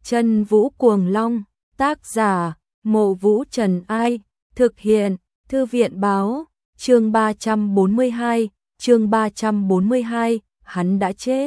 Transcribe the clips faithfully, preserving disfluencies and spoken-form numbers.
Chân Vũ Cuồng Long, tác giả, Mộ Vũ Trần Ai, thực hiện, Thư viện báo, chương ba trăm bốn mươi hai, chương ba trăm bốn mươi hai, hắn đã chết.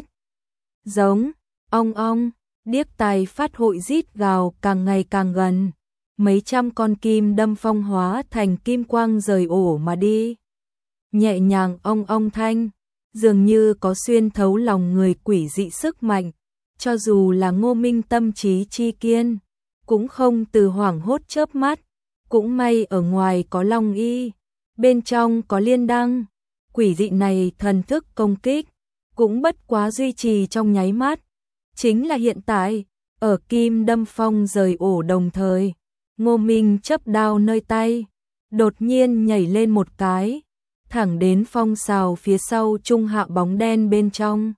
Giống, ong ong, điếc tai phát hội rít gào càng ngày càng gần. Mấy trăm con kim đâm phong hóa thành kim quang rời ổ mà đi. Nhẹ nhàng ong ong thanh, dường như có xuyên thấu lòng người quỷ dị sức mạnh. Cho dù là Ngô Minh tâm trí chi kiên, cũng không từ hoảng hốt chớp mắt. Cũng may ở ngoài có Long Y, bên trong có Liên Đăng. Quỷ dị này thần thức công kích, cũng bất quá duy trì trong nháy mắt. Chính là hiện tại, ở kim đâm phong rời ổ đồng thời, Ngô Minh chấp đao nơi tay, đột nhiên nhảy lên một cái, thẳng đến phong sào phía sau trung hạ bóng đen bên trong.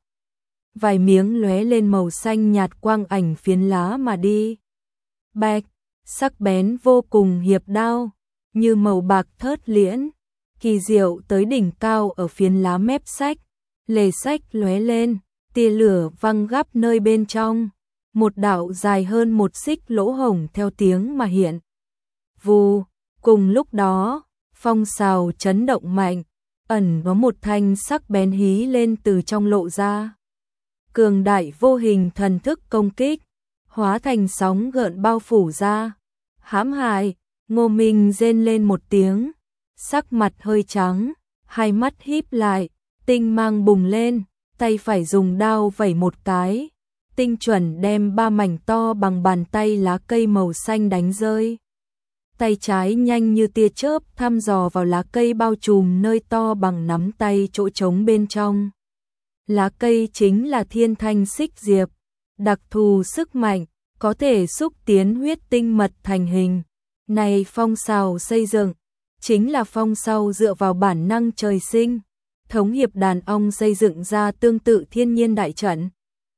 Vài miếng lóe lên màu xanh nhạt quang ảnh phiến lá mà đi. Bạch, sắc bén vô cùng hiệp đao, như màu bạc thớt liễn, kỳ diệu tới đỉnh cao ở phiến lá mép sách. Lề sách lóe lên, tia lửa văng gắp nơi bên trong, một đạo dài hơn một xích lỗ hổng theo tiếng mà hiện. Vù, cùng lúc đó, phong sào chấn động mạnh, ẩn có một thanh sắc bén hí lên từ trong lộ ra. Cường đại vô hình thần thức công kích, hóa thành sóng gợn bao phủ ra. Hãm hại, Ngô Minh rên lên một tiếng, sắc mặt hơi trắng, hai mắt híp lại, tinh mang bùng lên, tay phải dùng đao vẩy một cái, tinh chuẩn đem ba mảnh to bằng bàn tay lá cây màu xanh đánh rơi. Tay trái nhanh như tia chớp thăm dò vào lá cây bao trùm nơi to bằng nắm tay chỗ trống bên trong. Lá cây chính là thiên thanh xích diệp, đặc thù sức mạnh, có thể xúc tiến huyết tinh mật thành hình. Này phong sào xây dựng, chính là phong sào dựa vào bản năng trời sinh, thống hiệp đàn ong xây dựng ra tương tự thiên nhiên đại trận.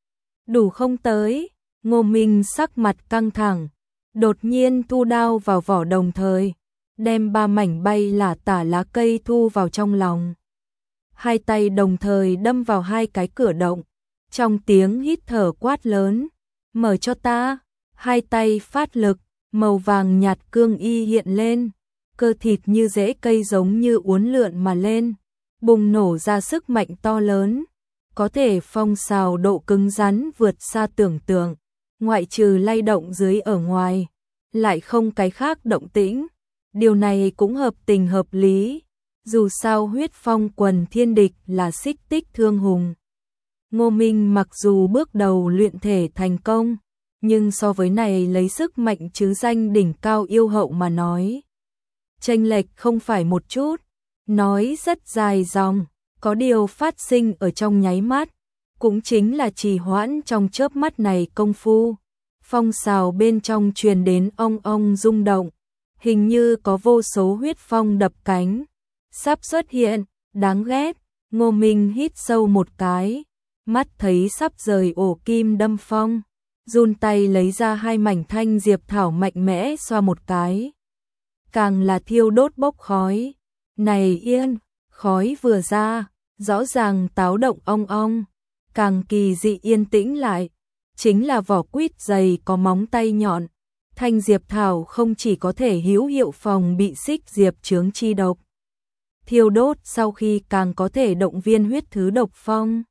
Đủ không tới, Ngô Minh sắc mặt căng thẳng, đột nhiên thu đao vào vỏ đồng thời, đem ba mảnh bay lả tả lá cây thu vào trong lòng. Hai tay đồng thời đâm vào hai cái cửa động, trong tiếng hít thở quát lớn, mở cho ta. Hai tay phát lực, màu vàng nhạt cương y hiện lên, cơ thịt như rễ cây giống như uốn lượn mà lên, bùng nổ ra sức mạnh to lớn, có thể phong sào độ cứng rắn vượt xa tưởng tượng, ngoại trừ lay động dưới ở ngoài, lại không cái khác động tĩnh. Điều này cũng hợp tình hợp lý, dù sao huyết phong quần thiên địch là xích tích thương hùng. Ngô Minh mặc dù bước đầu luyện thể thành công, nhưng so với này lấy sức mạnh chứ danh đỉnh cao yêu hậu mà nói, chênh lệch không phải một chút, nói rất dài dòng, có điều phát sinh ở trong nháy mắt, cũng chính là trì hoãn trong chớp mắt này công phu. Phong sào bên trong truyền đến ong ong rung động, hình như có vô số huyết phong đập cánh, sắp xuất hiện, đáng ghét. Ngô Minh hít sâu một cái, mắt thấy sắp rời ổ kim đâm phong, run tay lấy ra hai mảnh thanh diệp thảo mạnh mẽ xoa một cái. Càng là thiêu đốt bốc khói, này yên, khói vừa ra, rõ ràng táo động ong ong, càng kỳ dị yên tĩnh lại, chính là vỏ quýt dày có móng tay nhọn. Thanh diệp thảo không chỉ có thể hữu hiệu phòng bị xích diệp chướng chi độc, thiêu đốt sau khi càng có thể động viên huyết thứ độc phong.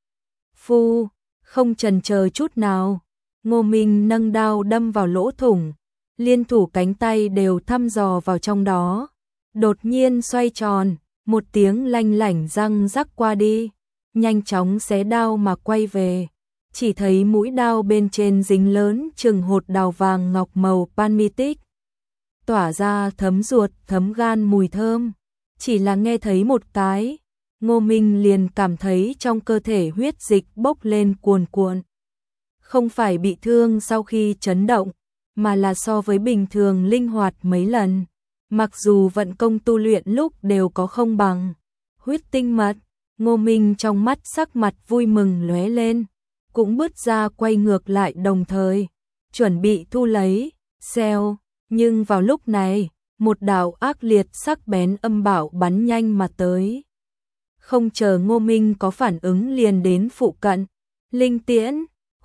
Phu, không chần chờ chút nào, Ngô Minh nâng đao đâm vào lỗ thủng, liên thủ cánh tay đều thăm dò vào trong đó, đột nhiên xoay tròn, một tiếng lanh lảnh răng rắc qua đi, nhanh chóng xé đao mà quay về, chỉ thấy mũi đao bên trên dính lớn chừng hột đào vàng ngọc màu panmitic, tỏa ra thấm ruột thấm gan mùi thơm. Chỉ là nghe thấy một cái, Ngô Minh liền cảm thấy trong cơ thể huyết dịch bốc lên cuồn cuộn. Không phải bị thương sau khi chấn động, mà là so với bình thường linh hoạt mấy lần. Mặc dù vận công tu luyện lúc đều có không bằng. Huyết tinh mật, Ngô Minh trong mắt sắc mặt vui mừng lóe lên, cũng bứt ra quay ngược lại đồng thời, chuẩn bị thu lấy, xeo. Nhưng vào lúc này, một đạo ác liệt sắc bén âm bảo bắn nhanh mà tới. Không chờ Ngô Minh có phản ứng liền đến phụ cận, linh tiễn, khuếch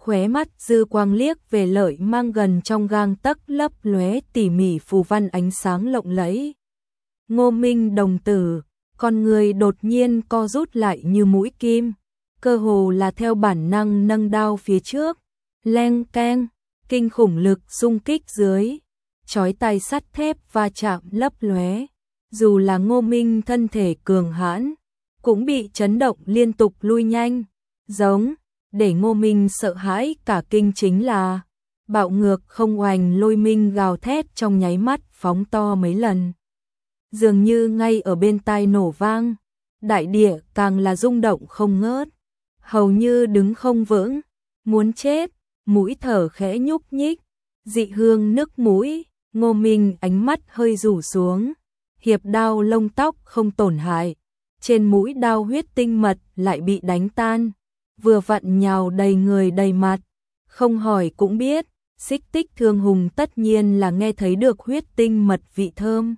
khóe mắt dư quang liếc về lợi mang gần trong gang tấc lấp lóe tỉ mỉ phù văn ánh sáng lộng lẫy. Ngô Minh đồng tử, con người đột nhiên co rút lại như mũi kim, cơ hồ là theo bản năng nâng đao phía trước, leng keng, kinh khủng lực xung kích dưới, chói tai sắt thép va chạm lấp lóe. Dù là Ngô Minh thân thể cường hãn, cũng bị chấn động liên tục lui nhanh, giống, để Ngô Minh sợ hãi cả kinh chính là, bạo ngược không oành lôi minh gào thét trong nháy mắt phóng to mấy lần. Dường như ngay ở bên tai nổ vang, đại địa càng là rung động không ngớt, hầu như đứng không vững, muốn chết, mũi thở khẽ nhúc nhích, dị hương nức mũi, Ngô Minh ánh mắt hơi rủ xuống, hiệp đao lông tóc không tổn hại, trên mũi đao huyết tinh mật lại bị đánh tan, vừa vặn nhào đầy người đầy mặt, không hỏi cũng biết, Xích Tích Thương Hùng tất nhiên là nghe thấy được huyết tinh mật vị thơm.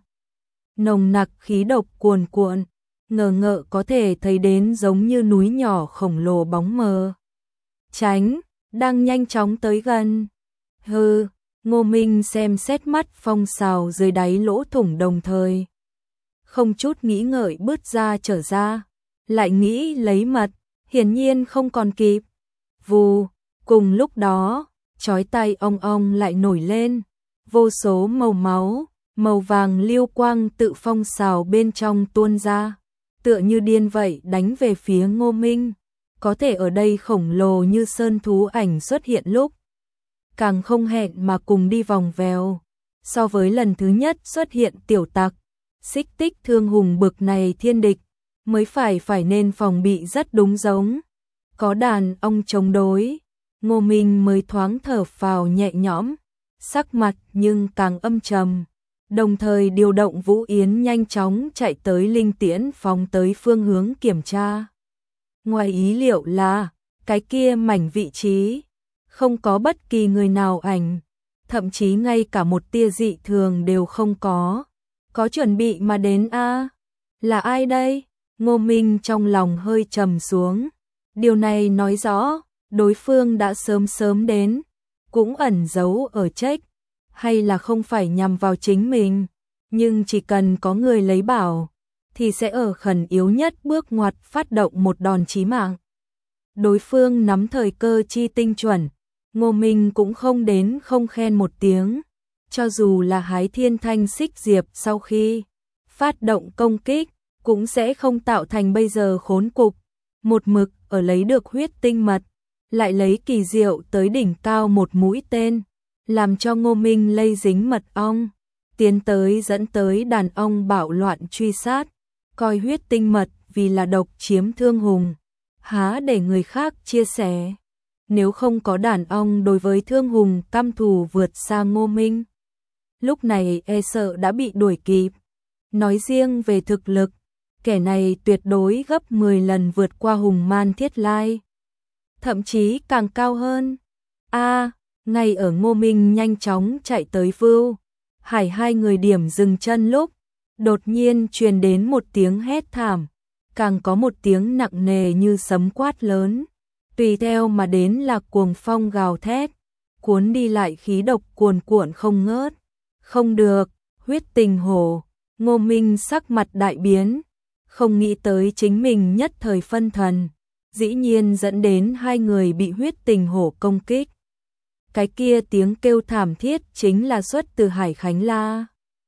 Nồng nặc khí độc cuồn cuộn, ngờ ngợ có thể thấy đến giống như núi nhỏ khổng lồ bóng mờ. Tránh, đang nhanh chóng tới gần. Hừ, Ngô Minh xem xét mắt phong sào dưới đáy lỗ thủng đồng thời. Không chút nghĩ ngợi bứt ra trở ra, lại nghĩ lấy mật, hiển nhiên không còn kịp. Vù, cùng lúc đó, chói tai ong ong lại nổi lên, vô số màu máu, màu vàng liêu quang tự phong sào bên trong tuôn ra, tựa như điên vậy đánh về phía Ngô Minh. Có thể ở đây khổng lồ như sơn thú ảnh xuất hiện lúc, càng không hẹn mà cùng đi vòng vèo. So với lần thứ nhất xuất hiện tiểu tặc, Xích Tích Thương Hùng bực này thiên địch, mới phải phải nên phòng bị rất đúng giống. Có đàn ong chống đối, Ngô Minh mới thoáng thở phào nhẹ nhõm, sắc mặt nhưng càng âm trầm, đồng thời điều động Vũ Yến nhanh chóng chạy tới linh tiễn phóng tới phương hướng kiểm tra. Ngoài ý liệu là, cái kia mảnh vị trí, không có bất kỳ người nào ảnh, thậm chí ngay cả một tia dị thường đều không có. Có chuẩn bị mà đến a à? Là ai đây? Ngô Minh trong lòng hơi trầm xuống. Điều này nói rõ, đối phương đã sớm sớm đến, cũng ẩn giấu ở trách, hay là không phải nhằm vào chính mình, nhưng chỉ cần có người lấy bảo, thì sẽ ở khẩn yếu nhất bước ngoặt phát động một đòn chí mạng. Đối phương nắm thời cơ chi tinh chuẩn, Ngô Minh cũng không đến không khen một tiếng, cho dù là hái thiên thanh xích diệp sau khi phát động công kích, cũng sẽ không tạo thành bây giờ khốn cục, một mực ở lấy được huyết tinh mật, lại lấy kỳ diệu tới đỉnh cao một mũi tên, làm cho Ngô Minh lây dính mật ong, tiến tới dẫn tới đàn ong bạo loạn truy sát, coi huyết tinh mật vì là độc chiếm Thương Hùng, há để người khác chia sẻ. Nếu không có đàn ong đối với Thương Hùng căm thù vượt xa Ngô Minh, lúc này e sợ đã bị đuổi kịp. Nói riêng về thực lực, kẻ này tuyệt đối gấp mười lần vượt qua Hùng Man Thiết Lai, thậm chí càng cao hơn. A, à, ngay ở Ngô Minh nhanh chóng chạy tới Vưu Hải hai người điểm dừng chân lúc, đột nhiên truyền đến một tiếng hét thảm, càng có một tiếng nặng nề như sấm quát lớn, tùy theo mà đến là cuồng phong gào thét, cuốn đi lại khí độc cuồn cuộn không ngớt. Không được, huyết tình hổ. Ngô Minh sắc mặt đại biến, không nghĩ tới chính mình nhất thời phân thần, dĩ nhiên dẫn đến hai người bị huyết tình hổ công kích. Cái kia tiếng kêu thảm thiết chính là xuất từ Hải Khánh La.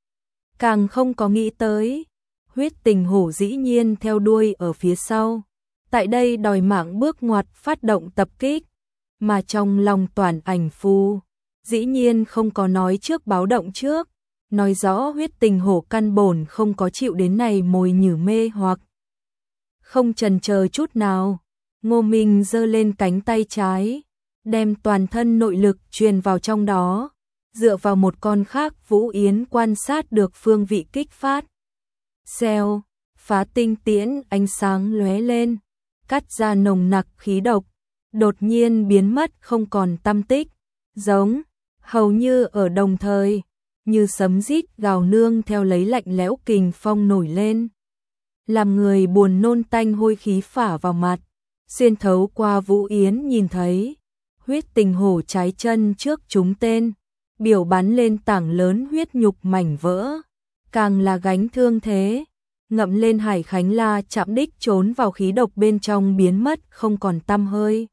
Càng không có nghĩ tới, huyết tình hổ dĩ nhiên theo đuôi ở phía sau, tại đây đòi mạng bước ngoặt phát động tập kích, mà trong lòng Toản Ảnh Phu, dĩ nhiên không có nói trước báo động trước, nói rõ huyết tình hổ căn bổn không có chịu đến này mồi nhử mê hoặc. Không chần chờ chút nào, Ngô Minh giơ lên cánh tay trái, đem toàn thân nội lực truyền vào trong đó, dựa vào một con khác Vũ Yến quan sát được phương vị kích phát. Xèo, phá tinh tiễn ánh sáng lóe lên, cắt ra nồng nặc khí độc, đột nhiên biến mất không còn tăm tích, giống, hầu như ở đồng thời, như sấm rít gào nương theo lấy lạnh lẽo kình phong nổi lên, làm người buồn nôn tanh hôi khí phả vào mặt, xuyên thấu qua Vũ Yến nhìn thấy, Huyết tình hổ trái chân trước chúng tên, biểu bắn lên tảng lớn huyết nhục mảnh vỡ, càng là gánh thương thế. Ngậm lên Hải Khánh La chạm đích trốn vào khí độc bên trong biến mất không còn tăm hơi.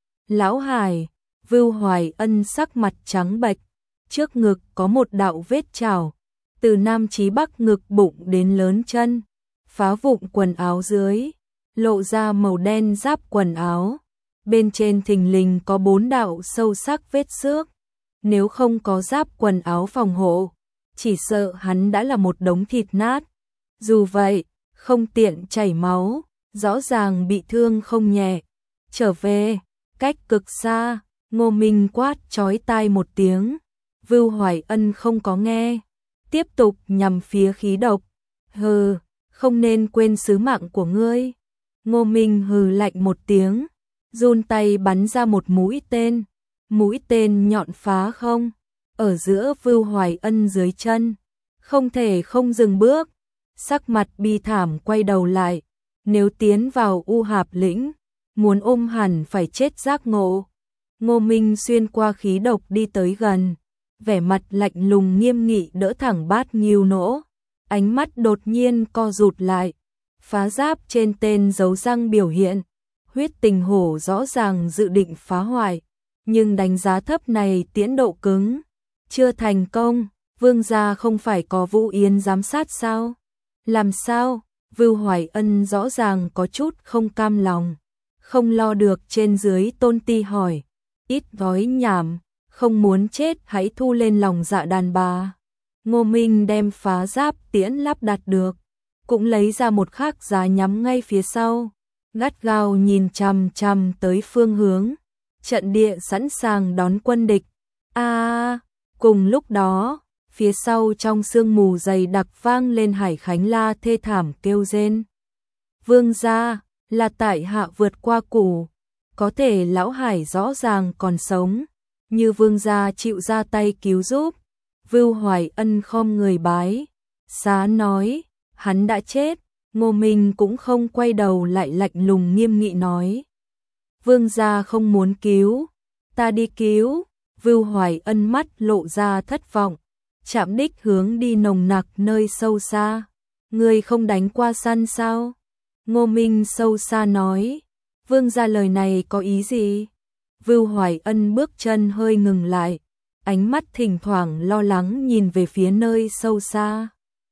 Lão Hải, Vưu Hoài Ân sắc mặt trắng bệch, trước ngực có một đạo vết chảo, từ nam chí bắc ngực bụng đến lớn chân, phá vụn quần áo dưới, lộ ra màu đen giáp quần áo. Bên trên thình lình có bốn đạo sâu sắc vết xước, nếu không có giáp quần áo phòng hộ, chỉ sợ hắn đã là một đống thịt nát. Dù vậy, không tiện chảy máu, rõ ràng bị thương không nhẹ. Trở về, cách cực xa, Ngô Minh quát chói tai một tiếng. Vưu Hoài Ân không có nghe, tiếp tục nhằm phía khí độc. Hừ, không nên quên sứ mạng của ngươi. Ngô Minh hừ lạnh một tiếng, run tay bắn ra một mũi tên. Mũi tên nhọn phá không, ở giữa Vưu Hoài Ân dưới chân, không thể không dừng bước. Sắc mặt bi thảm quay đầu lại, nếu tiến vào U Hạp lĩnh, muốn ôm hẳn phải chết giác ngộ. Ngô Minh xuyên qua khí độc đi tới gần, vẻ mặt lạnh lùng nghiêm nghị đỡ thẳng bát nghiêu nỗ, ánh mắt đột nhiên co rụt lại, phá giáp trên tên dấu răng biểu hiện. Huyết tình hổ rõ ràng dự định phá hoại, nhưng đánh giá thấp này tiến độ cứng, chưa thành công. Vương gia không phải có Vũ Yến giám sát sao? Làm sao? Vưu Hoài Ân rõ ràng có chút không cam lòng, không lo được trên dưới tôn ti hỏi, ít gói nhảm, không muốn chết hãy thu lên lòng dạ đàn bà. Ngô Minh đem phá giáp tiễn lắp đặt được, cũng lấy ra một khắc giá nhắm ngay phía sau, gắt gao nhìn chằm chằm tới phương hướng, trận địa sẵn sàng đón quân địch. A, à, cùng lúc đó, phía sau trong sương mù dày đặc vang lên Hải Khánh La thê thảm kêu rên. Vương gia, là tại hạ vượt qua củ, có thể lão Hải rõ ràng còn sống, như vương gia chịu ra tay cứu giúp. Vưu Hoài Ân khom người bái, xá nói, hắn đã chết. Ngô Minh cũng không quay đầu lại lạnh lùng nghiêm nghị nói, vương gia không muốn cứu, ta đi cứu. Vưu Hoài Ân mắt lộ ra thất vọng, chạm đích hướng đi nồng nặc nơi sâu xa. Ngươi không đánh qua săn sao? Ngô Minh sâu xa nói, vương gia lời này có ý gì? Vưu Hoài Ân bước chân hơi ngừng lại, ánh mắt thỉnh thoảng lo lắng nhìn về phía nơi sâu xa.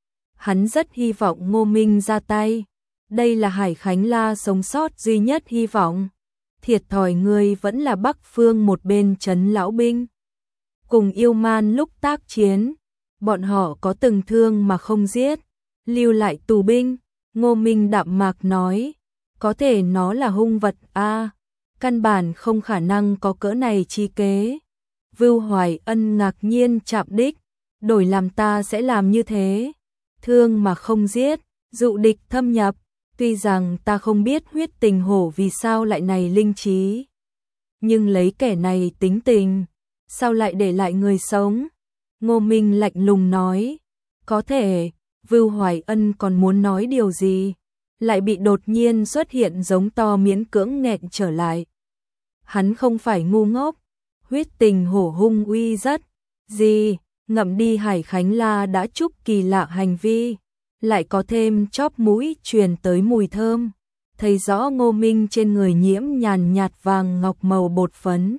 Hắn rất hy vọng Ngô Minh ra tay, đây là Hải Khánh La sống sót duy nhất hy vọng. Thiệt thòi ngươi vẫn là Bắc Phương một bên trấn lão binh. Cùng yêu man lúc tác chiến, bọn họ có từng thương mà không giết, lưu lại tù binh. Ngô Minh đạm mạc nói, có thể nó là hung vật a, à, căn bản không khả năng có cỡ này chi kế. Vưu Hoài Ân ngạc nhiên chạm đích, đổi làm ta sẽ làm như thế, thương mà không giết, dụ địch thâm nhập. Tuy rằng ta không biết huyết tình hổ vì sao lại này linh trí, nhưng lấy kẻ này tính tình, sao lại để lại người sống? Ngô Minh lạnh lùng nói, có thể. Vưu Hoài Ân còn muốn nói điều gì, lại bị đột nhiên xuất hiện giống to miễn cưỡng nghẹn trở lại. Hắn không phải ngu ngốc, huyết tình hổ hung uy rất gì, ngậm đi Hải Khánh La đã chúc kỳ lạ hành vi, lại có thêm chóp mũi truyền tới mùi thơm, thấy rõ Ngô Minh trên người nhiễm nhàn nhạt vàng ngọc màu bột phấn,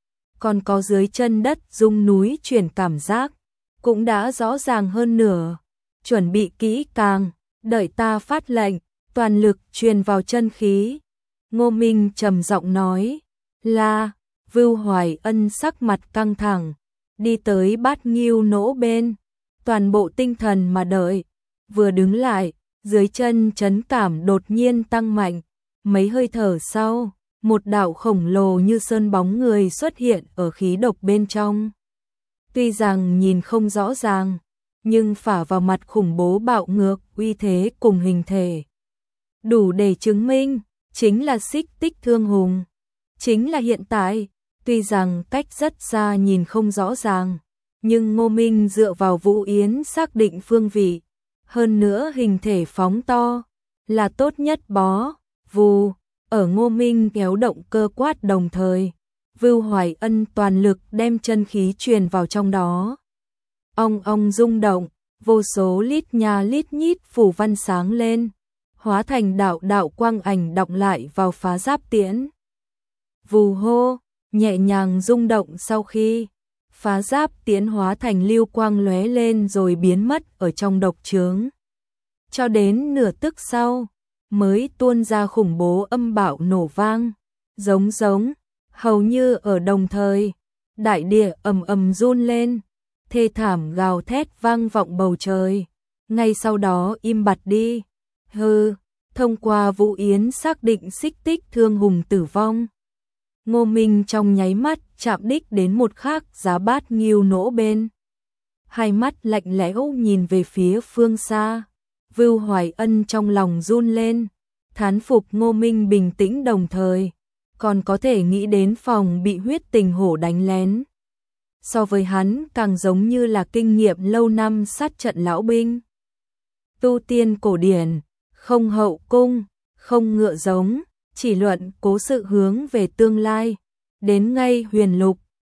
còn có dưới chân đất rung núi truyền cảm giác, cũng đã rõ ràng hơn nửa. Chuẩn bị kỹ càng, đợi ta phát lệnh, toàn lực truyền vào chân khí. Ngô Minh trầm giọng nói, là. Vưu Hoài Ân sắc mặt căng thẳng, đi tới bát nghiêu nỗ bên, toàn bộ tinh thần mà đợi. Vừa đứng lại, dưới chân chấn cảm đột nhiên tăng mạnh, mấy hơi thở sau, một đạo khổng lồ như sơn bóng người xuất hiện ở khí độc bên trong. Tuy rằng nhìn không rõ ràng, nhưng phả vào mặt khủng bố bạo ngược, uy thế cùng hình thể, đủ để chứng minh, chính là Xích Tích Thương Hùng. Chính là hiện tại, tuy rằng cách rất xa nhìn không rõ ràng, nhưng Ngô Minh dựa vào Vũ Yến xác định phương vị, hơn nữa hình thể phóng to, là tốt nhất bó. Vù, ở Ngô Minh kéo động cơ quát đồng thời, Vưu Hoài Ân toàn lực đem chân khí truyền vào trong đó. Ong ong rung động, vô số lít nha lít nhít phù văn sáng lên, hóa thành đạo đạo quang ảnh đọng lại vào phá giáp tiễn. Vù hô, nhẹ nhàng rung động sau khi phá giáp tiễn hóa thành lưu quang lóe lên rồi biến mất ở trong độc chướng. Cho đến nửa tức sau, mới tuôn ra khủng bố âm bạo nổ vang, giống giống, hầu như ở đồng thời, đại địa ầm ầm run lên, thê thảm gào thét vang vọng bầu trời, ngay sau đó im bặt đi. Hừ, thông qua Vũ Yến xác định xích tích thương hùng tử vong. Ngô Minh trong nháy mắt chạm đích đến một khắc giá bát nghiêu nỗ bên. Hai mắt lạnh lẽo nhìn về phía phương xa. Vưu Hoài Ân trong lòng run lên, thán phục Ngô Minh bình tĩnh đồng thời, còn có thể nghĩ đến phòng bị huyết tình hổ đánh lén. So với hắn càng giống như là kinh nghiệm lâu năm sát trận lão binh. Tu tiên cổ điển, không hậu cung, không ngựa giống, chỉ luận cố sự hướng về tương lai. Đến ngay huyền lục,